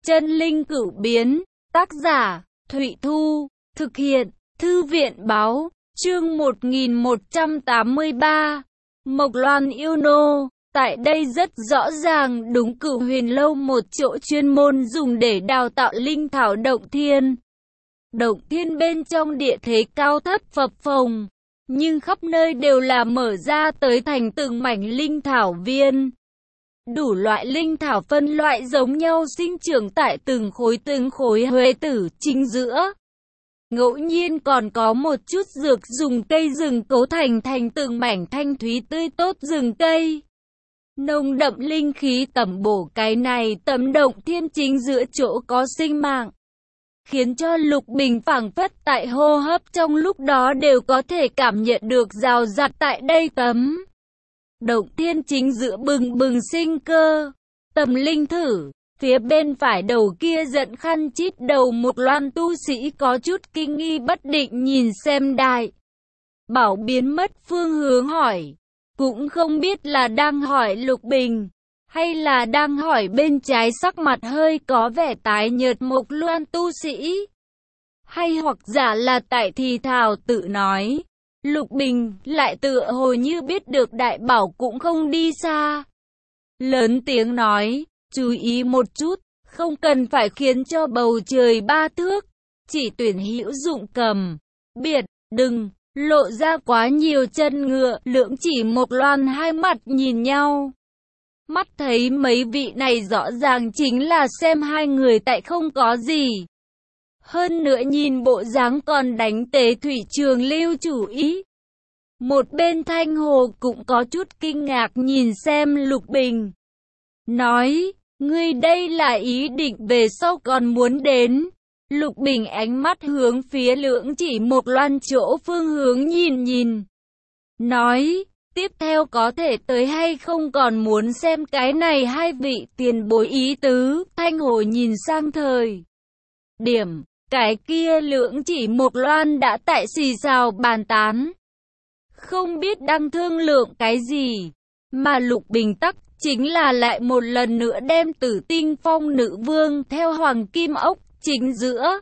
Chân linh cửu biến, tác giả, Thụy Thu, thực hiện, Thư viện báo, chương 1183, Mộc Loan yêu nô. Tại đây rất rõ ràng đúng Cửu Huyền Lâu một chỗ chuyên môn dùng để đào tạo linh thảo động thiên. Động thiên bên trong địa thế cao thấp phập phồng, nhưng khắp nơi đều là mở ra tới thành từng mảnh linh thảo viên. Đủ loại linh thảo phân loại giống nhau sinh trưởng tại từng khối huế tử chính giữa. Ngẫu nhiên còn có một chút dược dùng cây rừng cấu thành từng mảnh thanh thúy tươi tốt rừng cây. Nồng đậm linh khí tẩm bổ cái này tấm động thiên chính giữa chỗ có sinh mạng, khiến cho Lục Bình phảng phất tại hô hấp trong lúc đó đều có thể cảm nhận được rào rạt tại đây tấm động thiên chính giữa bừng bừng sinh cơ. Tầm linh thử, phía bên phải đầu kia giận khăn chít đầu một Loan tu sĩ có chút kinh nghi bất định nhìn xem Đại Bảo biến mất phương hướng hỏi. Cũng không biết là đang hỏi Lục Bình, hay là đang hỏi bên trái sắc mặt hơi có vẻ tái nhợt Mộc Loan tu sĩ, hay hoặc giả là tại thì thào tự nói. Lục Bình lại tựa hồ như biết được Đại Bảo cũng không đi xa, lớn tiếng nói, chú ý một chút, không cần phải khiến cho bầu trời ba thước, chỉ tuyển hữu dụng cầm biệt, đừng lộ ra quá nhiều chân ngựa. Lưỡng chỉ Mộc Loan hai mặt nhìn nhau, mắt thấy mấy vị này rõ ràng chính là xem hai người tại không có gì. Hơn nữa nhìn bộ dáng còn đánh Tế Thủy Trường Lưu chủ ý. Một bên Thanh Hồ cũng có chút kinh ngạc nhìn xem Lục Bình, nói, ngươi đây là ý định về sau còn muốn đến. Lục Bình ánh mắt hướng phía lưỡng chỉ Mộc Loan chỗ phương hướng nhìn, nói, tiếp theo có thể tới hay không còn muốn xem cái này hai vị tiền bối ý tứ. Thanh Hồ nhìn sang thời điểm cái kia lưỡng chỉ Mộc Loan đã tại xì xào bàn tán, không biết đang thương lượng cái gì, mà Lục Bình tắc chính là lại một lần nữa đem Tử Tinh Phong nữ vương theo Hoàng Kim Ốc chính giữa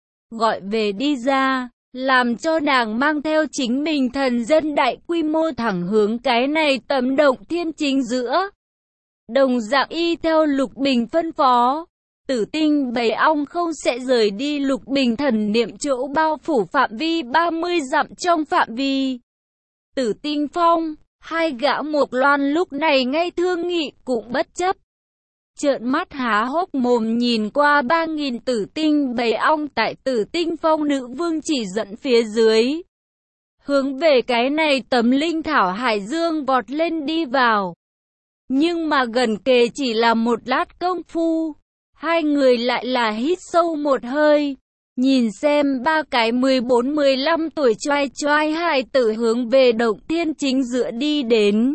gọi về đi ra, làm cho nàng mang theo chính mình thần dân đại quy mô thẳng hướng cái này tấm động thiên chính giữa. Đồng dạng y theo Lục Bình phân phó, Tử Tinh bầy ong không sẽ rời đi Lục Bình thần niệm chỗ bao phủ phạm vi 30 dặm trong phạm vi Tử Tinh Phong. Hai gã Mộc Loan lúc này ngay thương nghị cũng bất chấp, trợn mắt há hốc mồm nhìn qua 3.000 tử tinh bầy ong tại Tử Tinh Phong nữ vương chỉ dẫn phía dưới, hướng về cái này tấm linh thảo hải dương vọt lên đi vào. Nhưng mà gần kề chỉ là một lát công phu, hai người lại là hít sâu một hơi, nhìn xem ba cái 14-15 tuổi choai hài tử hướng về động thiên chính giữa đi đến.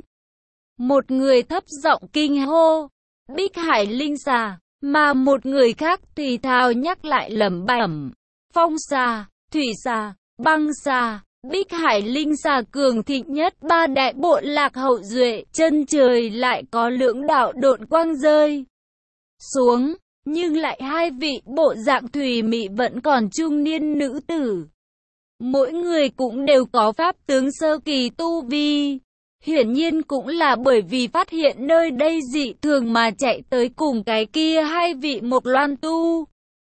Một người thấp giọng kinh hô, Bích Hải linh xà, mà một người khác thì thào nhắc lại lẩm bẩm, phong xà, thủy xà, băng xà. Bích Hải linh xà cường thịnh nhất ba đại bộ lạc hậu duệ, chân trời lại có lưỡng đạo độn quang rơi xuống. Nhưng lại hai vị bộ dạng thùy mị vẫn còn trung niên nữ tử, mỗi người cũng đều có pháp tướng sơ kỳ tu vi, hiển nhiên cũng là bởi vì phát hiện nơi đây dị thường mà chạy tới cùng cái kia hai vị Mộc Loan tu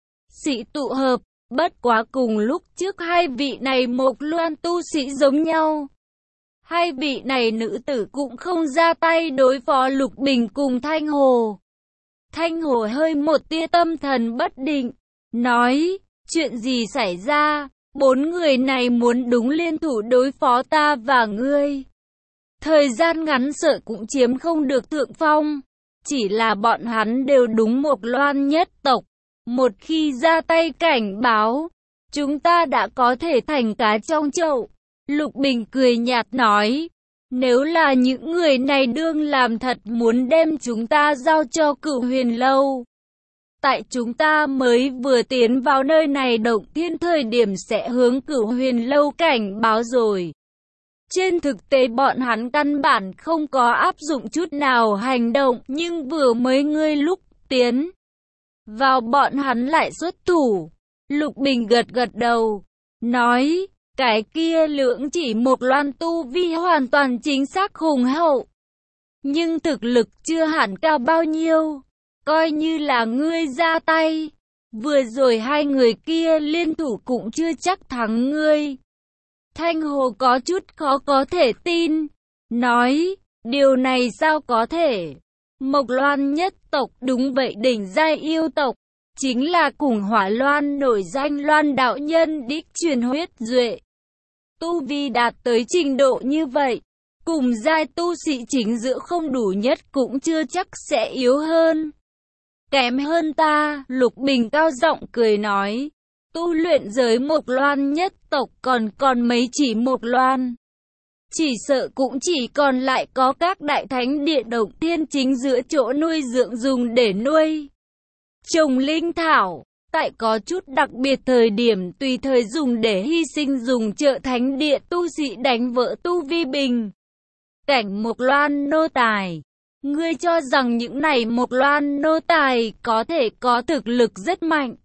sĩ tụ hợp. Bất quá cùng lúc trước hai vị này Mộc Loan tu sĩ giống nhau, hai vị này nữ tử cũng không ra tay đối phó Lục Bình cùng Thanh Hồ. Thanh Hồ hơi một tia tâm thần bất định, nói, chuyện gì xảy ra, bốn người này muốn đúng liên thủ đối phó ta và ngươi. Thời gian ngắn sợ cũng chiếm không được thượng phong, chỉ là bọn hắn đều đúng Mộc Loan nhất tộc. Một khi ra tay cảnh báo, chúng ta đã có thể thành cá trong chậu. Lục Bình cười nhạt nói, nếu là những người này đương làm thật muốn đem chúng ta giao cho Cửu Huyền Lâu, tại chúng ta mới vừa tiến vào nơi này động thiên thời điểm sẽ hướng Cửu Huyền Lâu cảnh báo rồi. Trên thực tế bọn hắn căn bản không có áp dụng chút nào hành động, nhưng vừa mới ngươi lúc tiến vào bọn hắn lại xuất thủ. Lục Bình gật gật đầu, nói, cái kia Lưỡng Chỉ Mộc Loan tu vi hoàn toàn chính xác hùng hậu, nhưng thực lực chưa hẳn cao bao nhiêu, coi như là ngươi ra tay, vừa rồi hai người kia liên thủ cũng chưa chắc thắng ngươi. Thanh Hồ có chút khó có thể tin, nói, điều này sao có thể? Mộc Loan nhất tộc đúng vậy đỉnh giai yêu tộc, chính là cùng Hỏa Loan nổi danh Loan đạo nhân đích truyền huyết duệ. Tu vi đạt tới trình độ như vậy, cùng giai tu sĩ chính giữa không đủ nhất cũng chưa chắc sẽ yếu hơn. Kém hơn ta, Lục Bình cao giọng cười nói, tu luyện giới Mộc Loan nhất tộc còn mấy chỉ Mộc Loan. Chỉ sợ cũng chỉ còn lại có các đại thánh địa Động Thiên chính giữa chỗ nuôi dưỡng dùng để nuôi trồng linh thảo, tại có chút đặc biệt thời điểm tùy thời dùng để hy sinh dùng trợ thánh địa tu sĩ đánh vỡ tu vi bình cảnh Mộc Loan nô tài. Ngươi cho rằng những này Mộc Loan nô tài có thể có thực lực rất mạnh.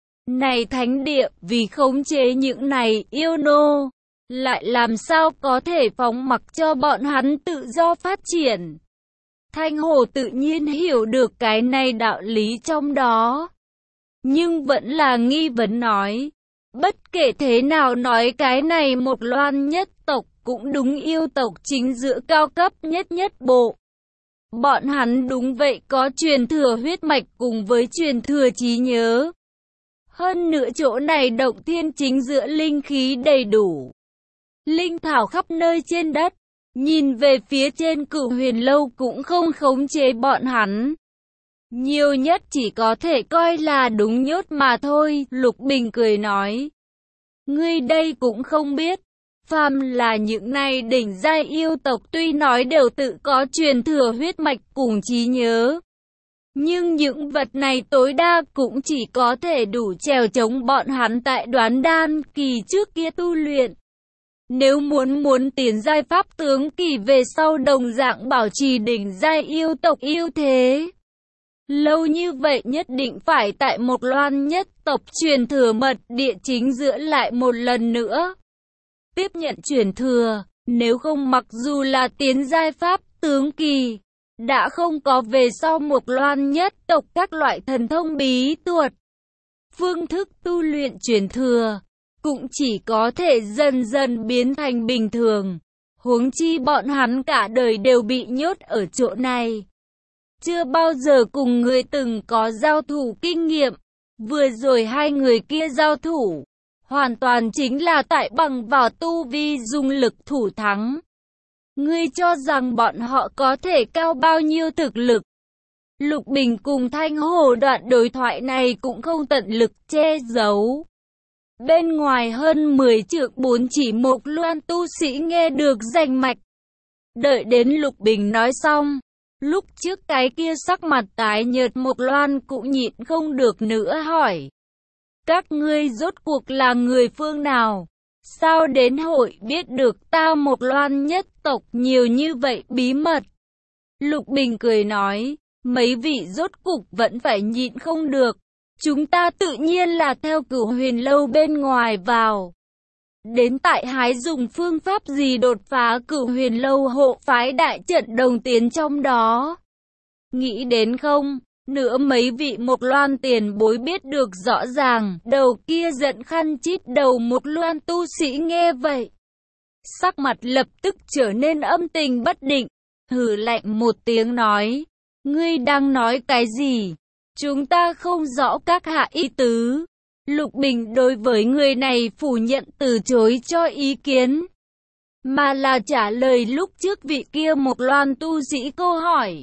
Này thánh địa vì khống chế những này yêu nô, lại làm sao có thể phóng mặc cho bọn hắn tự do phát triển. Thanh Hồ tự nhiên hiểu được cái này đạo lý trong đó, nhưng vẫn là nghi vấn nói, bất kể thế nào nói cái này Mộc Loan nhất tộc cũng đúng yêu tộc chính giữa cao cấp nhất bộ. Bọn hắn đúng vậy có truyền thừa huyết mạch cùng với truyền thừa trí nhớ. Hơn nữa chỗ này Động Thiên chính giữa linh khí đầy đủ, linh thảo khắp nơi trên đất, nhìn về phía trên Cửu Huyền Lâu cũng không khống chế bọn hắn. Nhiều nhất chỉ có thể coi là đúng nhốt mà thôi, Lục Bình cười nói. Ngươi đây cũng không biết, phàm là những này đỉnh giai yêu tộc tuy nói đều tự có truyền thừa huyết mạch cùng trí nhớ, nhưng những vật này tối đa cũng chỉ có thể đủ chèo chống bọn hắn tại Đoán Đan kỳ trước kia tu luyện. Nếu muốn tiến giai pháp tướng kỳ về sau đồng dạng bảo trì đỉnh giai yêu tộc yêu thế, lâu như vậy nhất định phải tại Mộc Loan nhất tộc truyền thừa mật địa chính giữa lại một lần nữa tiếp nhận truyền thừa, nếu không mặc dù là tiến giai pháp tướng kỳ, đã không có về sau Mộc Loan nhất tộc các loại thần thông bí thuật, phương thức tu luyện truyền thừa, cũng chỉ có thể dần dần biến thành bình thường. Huống chi bọn hắn cả đời đều bị nhốt ở chỗ này, chưa bao giờ cùng người từng có giao thủ kinh nghiệm. Vừa rồi hai người kia giao thủ, hoàn toàn chính là tại bằng vào tu vi dùng lực thủ thắng. Ngươi cho rằng bọn họ có thể cao bao nhiêu thực lực? Lục Bình cùng Thanh Hồ đoạn đối thoại này cũng không tận lực che giấu. Bên ngoài hơn 10 trượng 4 chỉ Mộc Loan tu sĩ nghe được rành mạch. Đợi đến Lục Bình nói xong, lúc trước cái kia sắc mặt tái nhợt Mộc Loan cũng nhịn không được nữa hỏi. Các ngươi rốt cuộc là người phương nào? Sao đến hội biết được ta Mộc Loan nhất tộc nhiều như vậy bí mật? Lục Bình cười nói, mấy vị rốt cục vẫn phải nhịn không được. Chúng ta tự nhiên là theo Cửu Huyền Lâu bên ngoài vào. Đến tại hái dùng phương pháp gì đột phá Cửu Huyền Lâu hộ phái đại trận đồng tiến trong đó. Nghĩ đến không? Nữa mấy vị Mộc Loan tiền bối biết được rõ ràng, đầu kia giận khăn chít đầu Mộc Loan tu sĩ nghe vậy. Sắc mặt lập tức trở nên âm tình bất định, hừ lạnh một tiếng nói, ngươi đang nói cái gì? Chúng ta không rõ các hạ ý tứ. Lục Bình đối với người này phủ nhận từ chối cho ý kiến, mà là trả lời lúc trước vị kia Mộc Loan tu sĩ câu hỏi.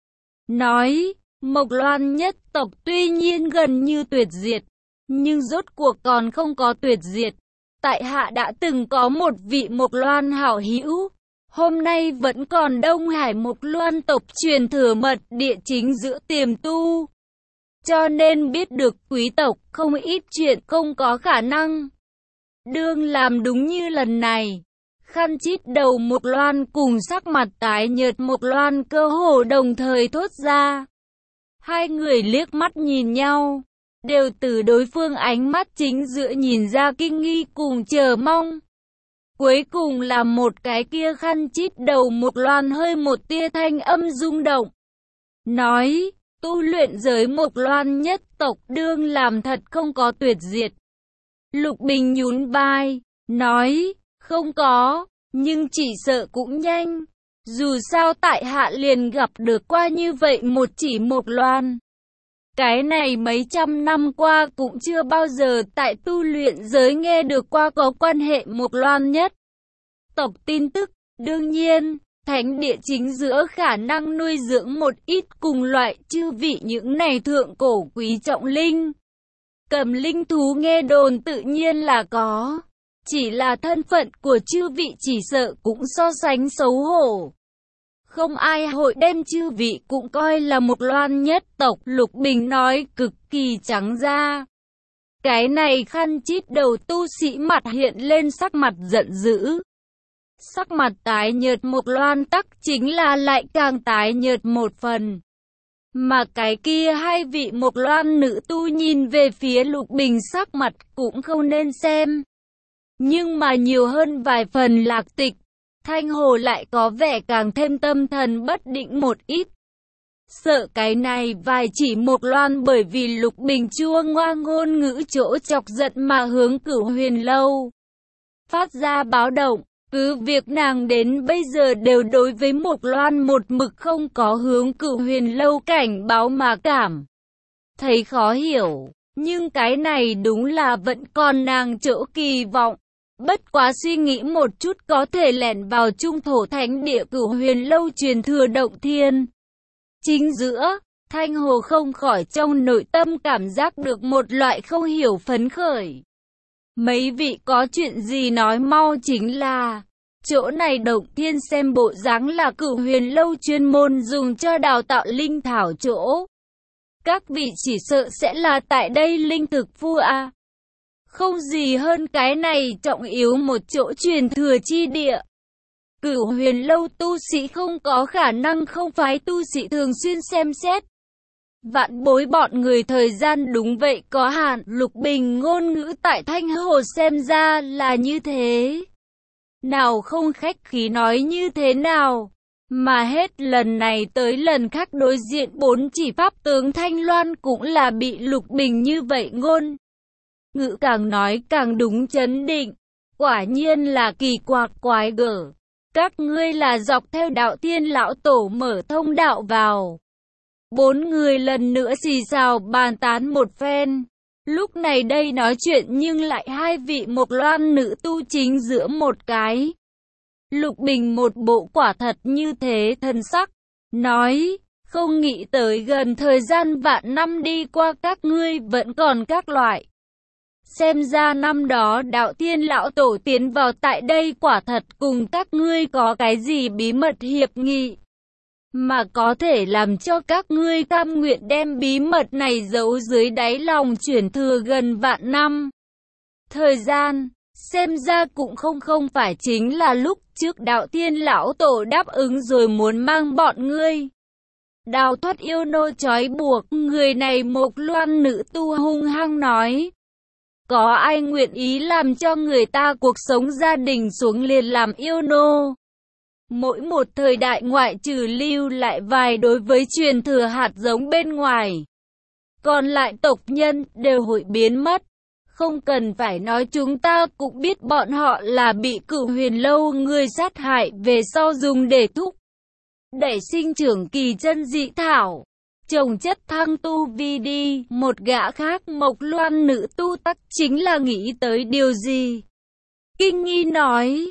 Nói, Mộc Loan nhất tộc tuy nhiên gần như tuyệt diệt, nhưng rốt cuộc còn không có tuyệt diệt. Tại hạ đã từng có một vị Mộc Loan hảo hữu, hôm nay vẫn còn Đông Hải Mộc Loan tộc truyền thừa mật địa chính giữa tiềm tu. Cho nên biết được quý tộc không ít chuyện không có khả năng. Đương làm đúng như lần này. Khăn chít đầu Mộc Loan cùng sắc mặt tái nhợt Mộc Loan cơ hồ đồng thời thốt ra. Hai người liếc mắt nhìn nhau, đều từ đối phương ánh mắt chính giữa nhìn ra kinh nghi cùng chờ mong. Cuối cùng là một cái kia khăn chít đầu Mộc Loan hơi một tia thanh âm rung động. Nói, tu luyện giới Mộc Loan nhất tộc đương làm thật không có tuyệt diệt. Lục Bình nhún vai, nói, không có, nhưng chỉ sợ cũng nhanh. Dù sao tại hạ liền gặp được qua như vậy một chỉ Mộc Loan. Cái này mấy trăm năm qua cũng chưa bao giờ tại tu luyện giới nghe được qua có quan hệ Mộc Loan nhất tộc tin tức. Đương nhiên, thánh địa chính giữa khả năng nuôi dưỡng một ít cùng loại chư vị những này thượng cổ quý trọng linh. Cầm linh thú nghe đồn tự nhiên là có. Chỉ là thân phận của chư vị chỉ sợ cũng so sánh xấu hổ. Không ai hội đem chư vị cũng coi là Mộc Loan nhất tộc. Lục Bình nói cực kỳ trắng ra. Cái này khăn chít đầu tu sĩ mặt hiện lên sắc mặt giận dữ. Sắc mặt tái nhợt Mộc Loan tắc chính là lại càng tái nhợt một phần. Mà cái kia hai vị Mộc Loan nữ tu nhìn về phía Lục Bình sắc mặt cũng không nên xem. Nhưng mà nhiều hơn vài phần Lạc Tịch. Thanh Hồ lại có vẻ càng thêm tâm thần bất định một ít. Sợ cái này vài chỉ Mộc Loan bởi vì Lục Bình chua ngoa ngôn ngữ chỗ chọc giận mà hướng Cửu Huyền Lâu phát ra báo động. Cứ việc nàng đến bây giờ đều đối với Mộc Loan một mực không có hướng Cửu Huyền Lâu cảnh báo mà cảm thấy khó hiểu. Nhưng cái này đúng là vẫn còn nàng chỗ kỳ vọng. Bất quá suy nghĩ một chút có thể lẻn vào trung thổ thánh địa Cửu Huyền Lâu truyền thừa động thiên. Chính giữa, Thanh Hồ không khỏi trong nội tâm cảm giác được một loại không hiểu phấn khởi. Mấy vị có chuyện gì nói mau, chính là chỗ này động thiên xem bộ dáng là Cửu Huyền Lâu chuyên môn dùng cho đào tạo linh thảo chỗ. Các vị chỉ sợ sẽ là tại đây linh thực phu a. Không gì hơn cái này trọng yếu một chỗ truyền thừa chi địa. Cửu Huyền Lâu tu sĩ không có khả năng không phái tu sĩ thường xuyên xem xét. Vạn bối bọn người thời gian đúng vậy có hạn. Lục Bình ngôn ngữ tại Thanh Hồ xem ra là như thế. Nào không khách khí nói như thế nào. Mà hết lần này tới lần khác đối diện bốn chỉ pháp tướng Thanh Loan cũng là bị Lục Bình như vậy ngôn ngữ càng nói càng đúng chấn định. Quả nhiên là kỳ quặc quái gở. Các ngươi là dọc theo đạo thiên lão tổ mở thông đạo vào. Bốn người lần nữa xì xào bàn tán một phen. Lúc này đây nói chuyện nhưng lại hai vị Mộc Loan nữ tu chính giữa một cái. Lục Bình một bộ quả thật như thế thân sắc. Nói, không nghĩ tới gần thời gian vạn năm đi qua các ngươi vẫn còn các loại. Xem ra năm đó đạo thiên lão tổ tiến vào tại đây quả thật cùng các ngươi có cái gì bí mật hiệp nghị. Mà có thể làm cho các ngươi cam nguyện đem bí mật này giấu dưới đáy lòng chuyển thừa gần vạn năm. Thời gian, xem ra cũng không phải chính là lúc trước đạo thiên lão tổ đáp ứng rồi muốn mang bọn ngươi đào thoát yêu nô trói buộc. Người này Mộc Loan nữ tu hung hăng nói. Có ai nguyện ý làm cho người ta cuộc sống gia đình xuống liền làm yêu nô? Mỗi một thời đại ngoại trừ lưu lại vài đối với truyền thừa hạt giống bên ngoài, còn lại tộc nhân đều hội biến mất. Không cần phải nói chúng ta cũng biết bọn họ là bị Cửu Huyền Lâu người sát hại về sau dùng để thúc đẩy sinh trưởng kỳ chân dị thảo. Trồng chất thăng tu vi đi. Một gã khác Mộc Loan nữ tu tắc chính là nghĩ tới điều gì. Kinh nghi nói,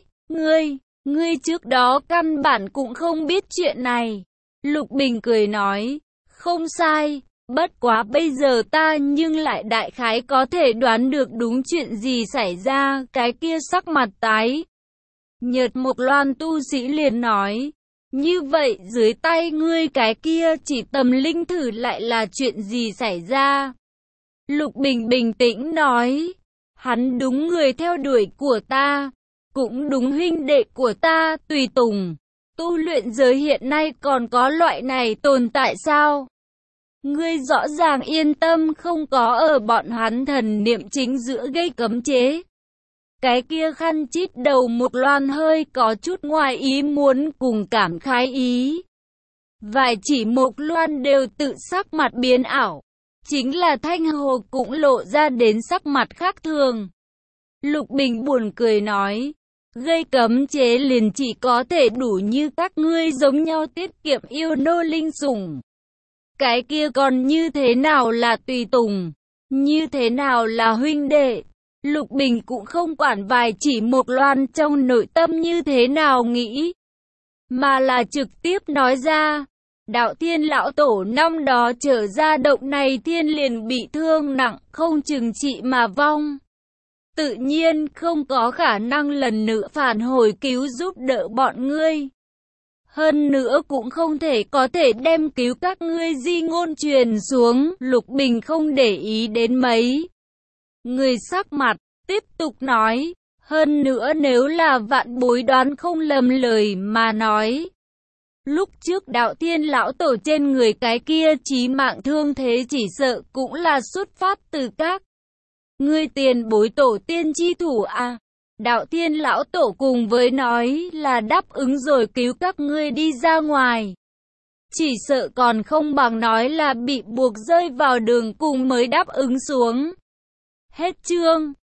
ngươi trước đó căn bản cũng không biết chuyện này. Lục Bình cười nói, không sai, bất quá bây giờ ta nhưng lại đại khái có thể đoán được đúng chuyện gì xảy ra. Cái kia sắc mặt tái nhợt Mộc Loan tu sĩ liền nói, như vậy dưới tay ngươi cái kia chỉ tầm linh thử lại là chuyện gì xảy ra? Lục Bình bình tĩnh nói, hắn đúng người theo đuổi của ta, cũng đúng huynh đệ của ta, tùy tùng. Tu luyện giới hiện nay còn có loại này tồn tại sao? Ngươi rõ ràng yên tâm không có ở bọn hắn thần niệm chính giữa gây cấm chế. Cái kia khăn chít đầu Mộc Loan hơi có chút ngoài ý muốn cùng cảm khái ý. Vài chỉ Mộc Loan đều tự sắc mặt biến ảo. Chính là Thanh Hồ cũng lộ ra đến sắc mặt khác thường. Lục Bình buồn cười nói, gây cấm chế liền chỉ có thể đủ như các ngươi giống nhau tiết kiệm yêu nô linh sủng. Cái kia còn như thế nào là tùy tùng, như thế nào là huynh đệ. Lục Bình cũng không quản vài chỉ Mộc Loan trong nội tâm như thế nào nghĩ, mà là trực tiếp nói ra. Đạo Thiên lão tổ năm đó trở ra động này thiên liền bị thương nặng, không chừng trị mà vong. Tự nhiên không có khả năng lần nữa phản hồi cứu giúp đỡ bọn ngươi. Hơn nữa cũng không thể có thể đem cứu các ngươi di ngôn truyền xuống. Lục Bình không để ý đến mấy người sắc mặt, tiếp tục nói. Hơn nữa nếu là vạn bối đoán không lầm lời mà nói, lúc trước Đạo Thiên lão tổ trên người cái kia chí mạng thương thế chỉ sợ cũng là xuất phát từ các ngươi tiền bối tổ tiên chi thủ à. Đạo Thiên lão tổ cùng với nói là đáp ứng rồi cứu các ngươi đi ra ngoài. Chỉ sợ còn không bằng nói là bị buộc rơi vào đường cùng mới đáp ứng xuống. Hết chương.